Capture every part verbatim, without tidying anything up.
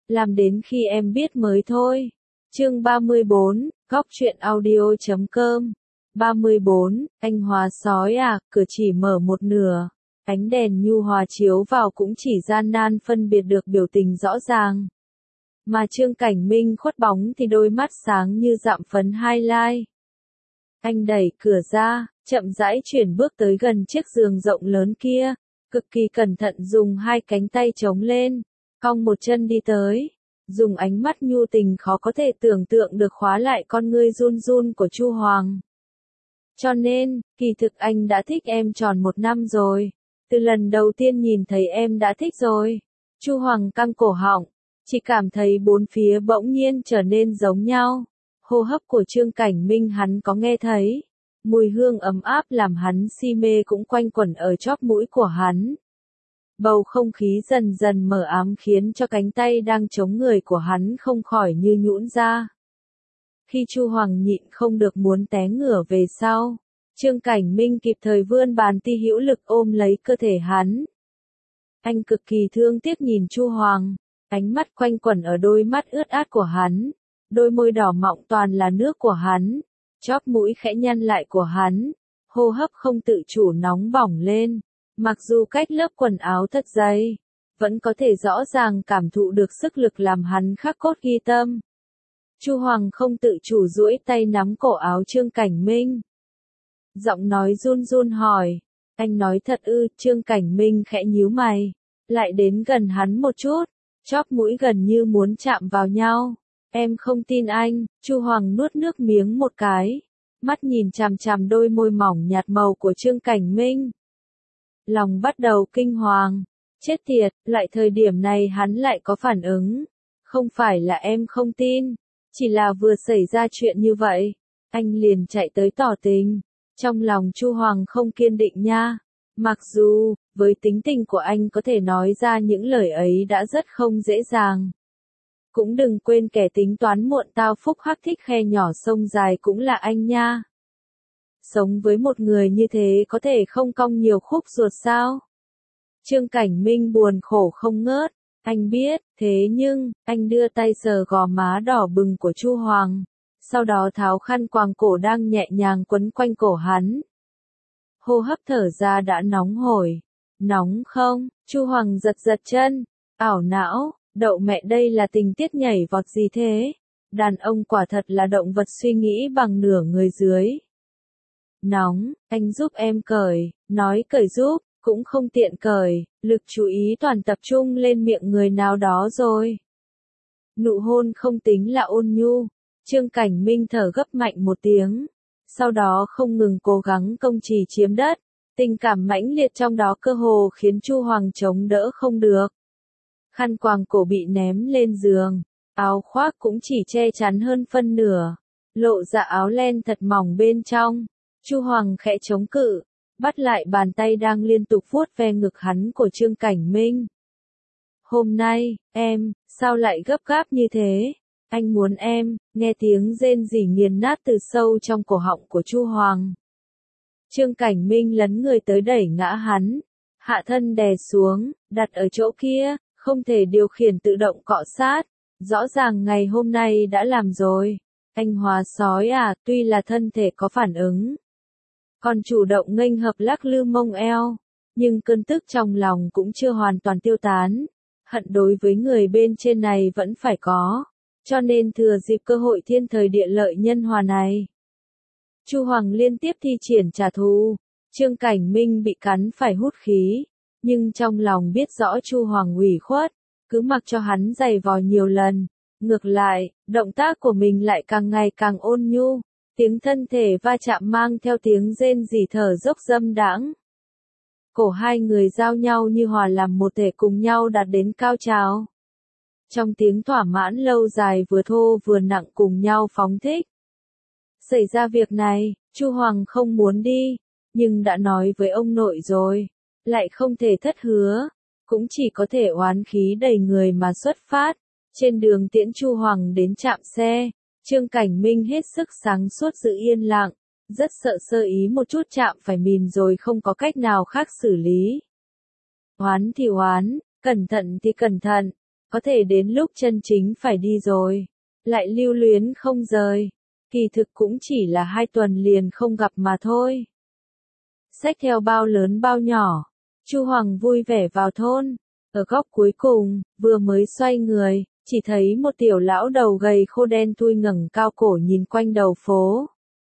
làm đến khi em biết mới thôi. Chương ba mươi bốn, góc truyện audio chấm com. ba mươi bốn, anh hóa sói à, cửa chỉ mở một nửa. Ánh đèn nhu hòa chiếu vào cũng chỉ gian nan phân biệt được biểu tình rõ ràng. Mà Trương Cảnh Minh khuất bóng thì đôi mắt sáng như dạm phấn highlight. Anh đẩy cửa ra, chậm rãi chuyển bước tới gần chiếc giường rộng lớn kia, cực kỳ cẩn thận dùng hai cánh tay chống lên, cong một chân đi tới, dùng ánh mắt nhu tình khó có thể tưởng tượng được khóa lại con ngươi run run của Chu Hoàng. Cho nên, kỳ thực anh đã thích em tròn một năm rồi, từ lần đầu tiên nhìn thấy em đã thích rồi. Chu Hoàng căng cổ họng, chỉ cảm thấy bốn phía bỗng nhiên trở nên giống nhau. Hô hấp của Trương Cảnh Minh hắn có nghe thấy, mùi hương ấm áp làm hắn si mê cũng quanh quẩn ở chóp mũi của hắn. Bầu không khí dần dần mờ ám khiến cho cánh tay đang chống người của hắn không khỏi như nhũn ra. Khi Chu Hoàng nhịn không được muốn té ngửa về sau, Trương Cảnh Minh kịp thời vươn bàn ti hữu lực ôm lấy cơ thể hắn. Anh cực kỳ thương tiếc nhìn Chu Hoàng, ánh mắt quanh quẩn ở đôi mắt ướt át của hắn, đôi môi đỏ mọng toàn là nước của hắn, chóp mũi khẽ nhăn lại của hắn, hô hấp không tự chủ nóng bỏng lên, mặc dù cách lớp quần áo thật dày, vẫn có thể rõ ràng cảm thụ được sức lực làm hắn khắc cốt ghi tâm. Chu Hoàng không tự chủ duỗi tay nắm cổ áo Trương Cảnh Minh. Giọng nói run run hỏi, anh nói thật ư? Trương Cảnh Minh khẽ nhíu mày, lại đến gần hắn một chút, chóp mũi gần như muốn chạm vào nhau. Em không tin anh. Chu Hoàng nuốt nước miếng một cái, mắt nhìn chằm chằm đôi môi mỏng nhạt màu của Trương Cảnh Minh. Lòng bắt đầu kinh hoàng, chết tiệt, lại thời điểm này hắn lại có phản ứng. Không phải là em không tin, chỉ là vừa xảy ra chuyện như vậy, anh liền chạy tới tỏ tình. Trong lòng Chu Hoàng không kiên định nha, mặc dù, với tính tình của anh có thể nói ra những lời ấy đã rất không dễ dàng. Cũng đừng quên kẻ tính toán muộn tao phúc hắc thích khe nhỏ sông dài cũng là anh nha. Sống với một người như thế có thể không cong nhiều khúc ruột sao? Trương Cảnh Minh buồn khổ không ngớt, anh biết, thế nhưng, anh đưa tay sờ gò má đỏ bừng của Chu Hoàng, sau đó tháo khăn quàng cổ đang nhẹ nhàng quấn quanh cổ hắn. Hô hấp thở ra đã nóng hổi. Nóng không? Chu Hoàng giật giật chân, ảo não. Đậu mẹ, đây là tình tiết nhảy vọt gì thế? Đàn ông quả thật là động vật suy nghĩ bằng nửa người dưới. Nóng, anh giúp em cởi, nói cởi giúp, cũng không tiện cởi, lực chú ý toàn tập trung lên miệng người nào đó rồi. Nụ hôn không tính là ôn nhu, Trương Cảnh Minh thở gấp mạnh một tiếng, sau đó không ngừng cố gắng công trì chiếm đất, tình cảm mãnh liệt trong đó cơ hồ khiến Chu Hoàng chống đỡ không được. Khăn quàng cổ bị ném lên giường, áo khoác cũng chỉ che chắn hơn phân nửa, lộ ra áo len thật mỏng bên trong. Chu Hoàng khẽ chống cự, bắt lại bàn tay đang liên tục vuốt ve ngực hắn của Trương Cảnh Minh. Hôm nay, em, sao lại gấp gáp như thế? Anh muốn em. Nghe tiếng rên rỉ nghiền nát từ sâu trong cổ họng của Chu Hoàng. Trương Cảnh Minh lấn người tới đẩy ngã hắn, hạ thân đè xuống, đặt ở chỗ kia. Không thể điều khiển tự động cọ sát, rõ ràng ngày hôm nay đã làm rồi. Anh hóa sói à, tuy là thân thể có phản ứng, còn chủ động nghênh hợp lắc lư mông eo, nhưng cơn tức trong lòng cũng chưa hoàn toàn tiêu tán. Hận đối với người bên trên này vẫn phải có, cho nên thừa dịp cơ hội thiên thời địa lợi nhân hòa này, Chu Hoàng liên tiếp thi triển trả thù. Trương Cảnh Minh bị cắn phải hút khí. Nhưng trong lòng biết rõ Chu Hoàng ủy khuất, cứ mặc cho hắn giày vò nhiều lần. Ngược lại, động tác của mình lại càng ngày càng ôn nhu, tiếng thân thể va chạm mang theo tiếng rên rỉ thở dốc dâm đãng. Cổ hai người giao nhau như hòa làm một thể cùng nhau đạt đến cao trào. Trong tiếng thỏa mãn lâu dài vừa thô vừa nặng cùng nhau phóng thích. Xảy ra việc này, Chu Hoàng không muốn đi, nhưng đã nói với ông nội rồi. Lại không thể thất hứa, cũng chỉ có thể oán khí đầy người mà xuất phát. Trên đường tiễn Chu Hoàng đến trạm xe, Trương Cảnh Minh hết sức sáng suốt giữ yên lặng, rất sợ sơ ý một chút chạm phải mìn rồi không có cách nào khác xử lý. Oán thì oán, cẩn thận thì cẩn thận, có thể đến lúc chân chính phải đi rồi, lại lưu luyến không rời. Kỳ thực cũng chỉ là hai tuần liền không gặp mà thôi. Xách theo bao lớn bao nhỏ, Chu Hoàng vui vẻ vào thôn. Ở góc cuối cùng, vừa mới xoay người, chỉ thấy một tiểu lão đầu gầy khô đen thui ngẩng cao cổ nhìn quanh đầu phố.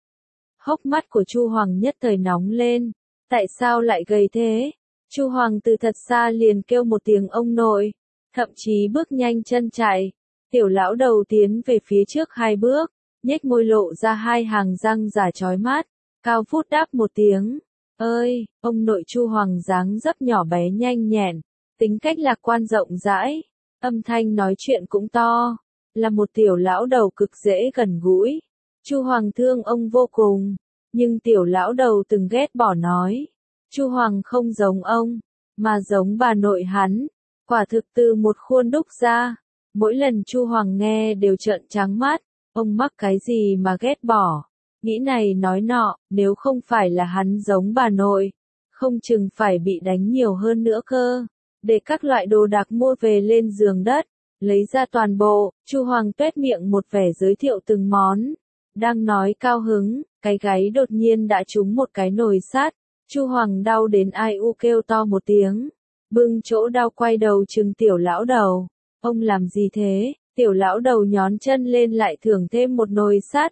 Hốc mắt của Chu Hoàng nhất thời nóng lên. Tại sao lại gầy thế? Chu Hoàng từ thật xa liền kêu một tiếng ông nội, thậm chí bước nhanh chân chạy. Tiểu lão đầu tiến về phía trước hai bước, nhếch môi lộ ra hai hàng răng giả chói mắt, cao vút đáp một tiếng. Ơi, ông nội. Chu Hoàng dáng dấp nhỏ bé nhanh nhẹn, tính cách lạc quan rộng rãi, âm thanh nói chuyện cũng to, là một tiểu lão đầu cực dễ gần gũi. Chu Hoàng thương ông vô cùng, nhưng tiểu lão đầu từng ghét bỏ nói, Chu Hoàng không giống ông, mà giống bà nội hắn, quả thực từ một khuôn đúc ra. Mỗi lần Chu Hoàng nghe đều trợn trắng mắt, ông mắc cái gì mà ghét bỏ, nghĩ này nói nọ, nếu không phải là hắn giống bà nội, không chừng phải bị đánh nhiều hơn nữa cơ. Để các loại đồ đạc mua về lên giường đất, lấy ra toàn bộ, Chu Hoàng tuét miệng một vẻ giới thiệu từng món. Đang nói cao hứng, cái gáy đột nhiên đã trúng một cái nồi sắt. Chu Hoàng đau đến ai u kêu to một tiếng, bưng chỗ đau quay đầu trừng tiểu lão đầu. Ông làm gì thế? Tiểu lão đầu nhón chân lên lại thưởng thêm một nồi sắt.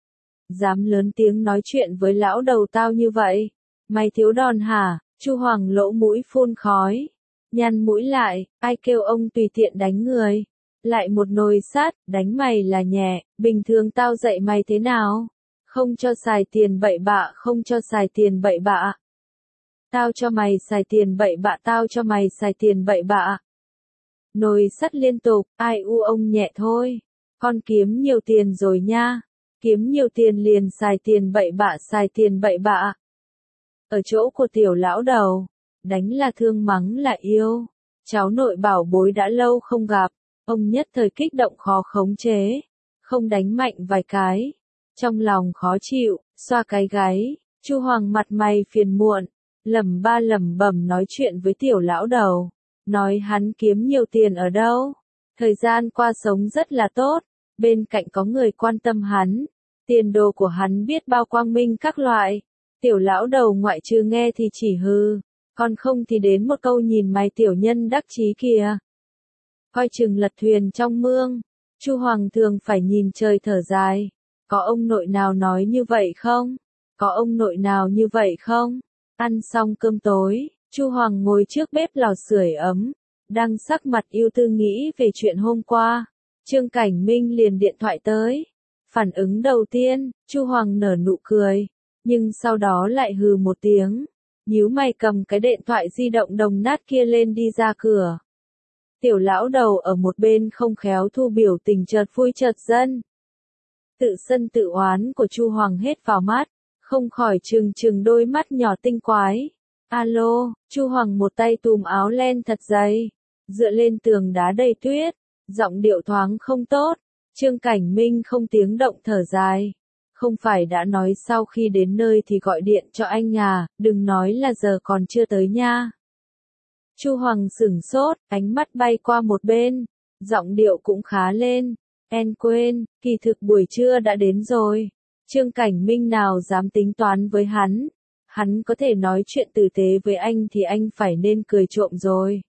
Dám lớn tiếng nói chuyện với lão đầu tao như vậy? Mày thiếu đòn hả? Chu Hoàng lỗ mũi phun khói, nhăn mũi lại, ai kêu ông tùy tiện đánh người? Lại một nồi sắt, đánh mày là nhẹ, bình thường tao dạy mày thế nào? Không cho xài tiền bậy bạ, không cho xài tiền bậy bạ. Tao cho mày xài tiền bậy bạ, tao cho mày xài tiền bậy bạ. Nồi sắt liên tục, ai u ông nhẹ thôi. Con kiếm nhiều tiền rồi nha. Kiếm nhiều tiền liền xài tiền bậy bạ, xài tiền bậy bạ. Ở chỗ của tiểu lão đầu, đánh là thương mắng là yêu. Cháu nội bảo bối đã lâu không gặp, ông nhất thời kích động khó khống chế, không đánh mạnh vài cái. Trong lòng khó chịu, xoa cái gáy, Chu Hoàng mặt mày phiền muộn, lẩm ba lẩm bẩm nói chuyện với tiểu lão đầu, nói hắn kiếm nhiều tiền ở đâu, thời gian qua sống rất là tốt, bên cạnh có người quan tâm hắn, tiền đồ của hắn biết bao quang minh các loại. Tiểu lão đầu ngoại trừ nghe thì chỉ hư, còn không thì đến một câu nhìn mày tiểu nhân đắc chí kìa. Coi chừng lật thuyền trong mương, Chu Hoàng thường phải nhìn trời thở dài, có ông nội nào nói như vậy không? Có ông nội nào như vậy không? Ăn xong cơm tối, Chu Hoàng ngồi trước bếp lò sưởi ấm, đang sắc mặt ưu tư nghĩ về chuyện hôm qua. Trương Cảnh Minh liền điện thoại tới. Phản ứng đầu tiên, Chu Hoàng nở nụ cười, nhưng sau đó lại hừ một tiếng, nhíu mày cầm cái điện thoại di động đồng nát kia lên đi ra cửa. Tiểu lão đầu ở một bên không khéo thu biểu tình chợt vui chợt giận. Tự sân tự oán của Chu Hoàng hết vào mắt, không khỏi trừng trừng đôi mắt nhỏ tinh quái. Alo, Chu Hoàng một tay túm áo len thật dày, dựa lên tường đá đầy tuyết, giọng điệu thoáng không tốt. Trương Cảnh Minh không tiếng động thở dài. Không phải đã nói sau khi đến nơi thì gọi điện cho anh à, đừng nói là giờ còn chưa tới nha. Chu Hoàng sửng sốt, ánh mắt bay qua một bên, giọng điệu cũng khá lên. En quên, kỳ thực buổi trưa đã đến rồi. Trương Cảnh Minh nào dám tính toán với hắn. Hắn có thể nói chuyện tử tế với anh thì anh phải nên cười trộm rồi.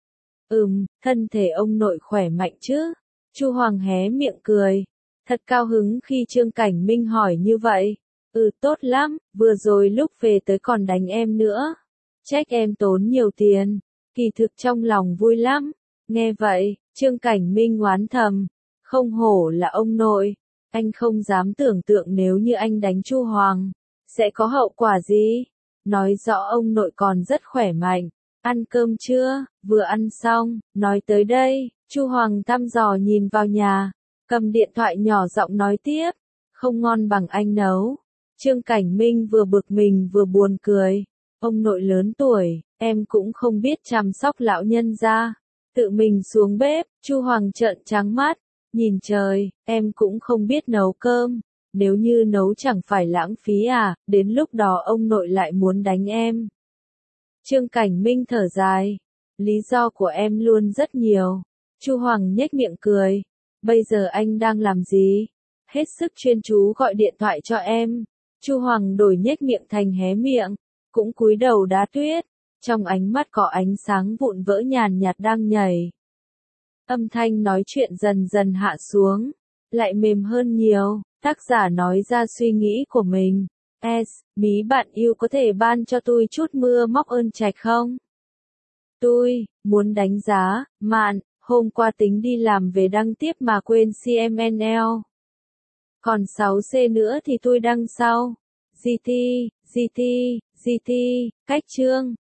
Ừm, thân thể ông nội khỏe mạnh chứ? Chu Hoàng hé miệng cười, thật cao hứng khi Trương Cảnh Minh hỏi như vậy. Ừ, tốt lắm, vừa rồi lúc về tới còn đánh em nữa. Trách em tốn nhiều tiền, kỳ thực trong lòng vui lắm. Nghe vậy, Trương Cảnh Minh oán thầm, không hổ là ông nội, anh không dám tưởng tượng nếu như anh đánh Chu Hoàng, sẽ có hậu quả gì. Nói rõ ông nội còn rất khỏe mạnh. Ăn cơm chưa? Vừa ăn xong, nói tới đây, Chu Hoàng thăm dò nhìn vào nhà, cầm điện thoại nhỏ giọng nói tiếp, không ngon bằng anh nấu. Trương Cảnh Minh vừa bực mình vừa buồn cười, ông nội lớn tuổi, em cũng không biết chăm sóc lão nhân gia, tự mình xuống bếp. Chu Hoàng trợn trắng mắt, nhìn trời, em cũng không biết nấu cơm, nếu như nấu chẳng phải lãng phí à, đến lúc đó ông nội lại muốn đánh em. Trương Cảnh Minh thở dài, lý do của em luôn rất nhiều, Chu Hoàng nhếch miệng cười. Bây giờ anh đang làm gì? Hết sức chuyên chú gọi điện thoại cho em. Chu Hoàng đổi nhếch miệng thành hé miệng, cũng cúi đầu đá tuyết. Trong ánh mắt có ánh sáng vụn vỡ nhàn nhạt đang nhảy. Âm thanh nói chuyện dần dần hạ xuống, lại mềm hơn nhiều. Tác giả nói ra suy nghĩ của mình. S, mí bạn yêu có thể ban cho tôi chút mưa móc ơn trạch không? Tôi muốn đánh giá, mạn, hôm qua tính đi làm về đăng tiếp mà quên xê em en lờ. Còn sáu C nữa thì tôi đăng sau. giê tê, giê tê, giê tê, cách chương.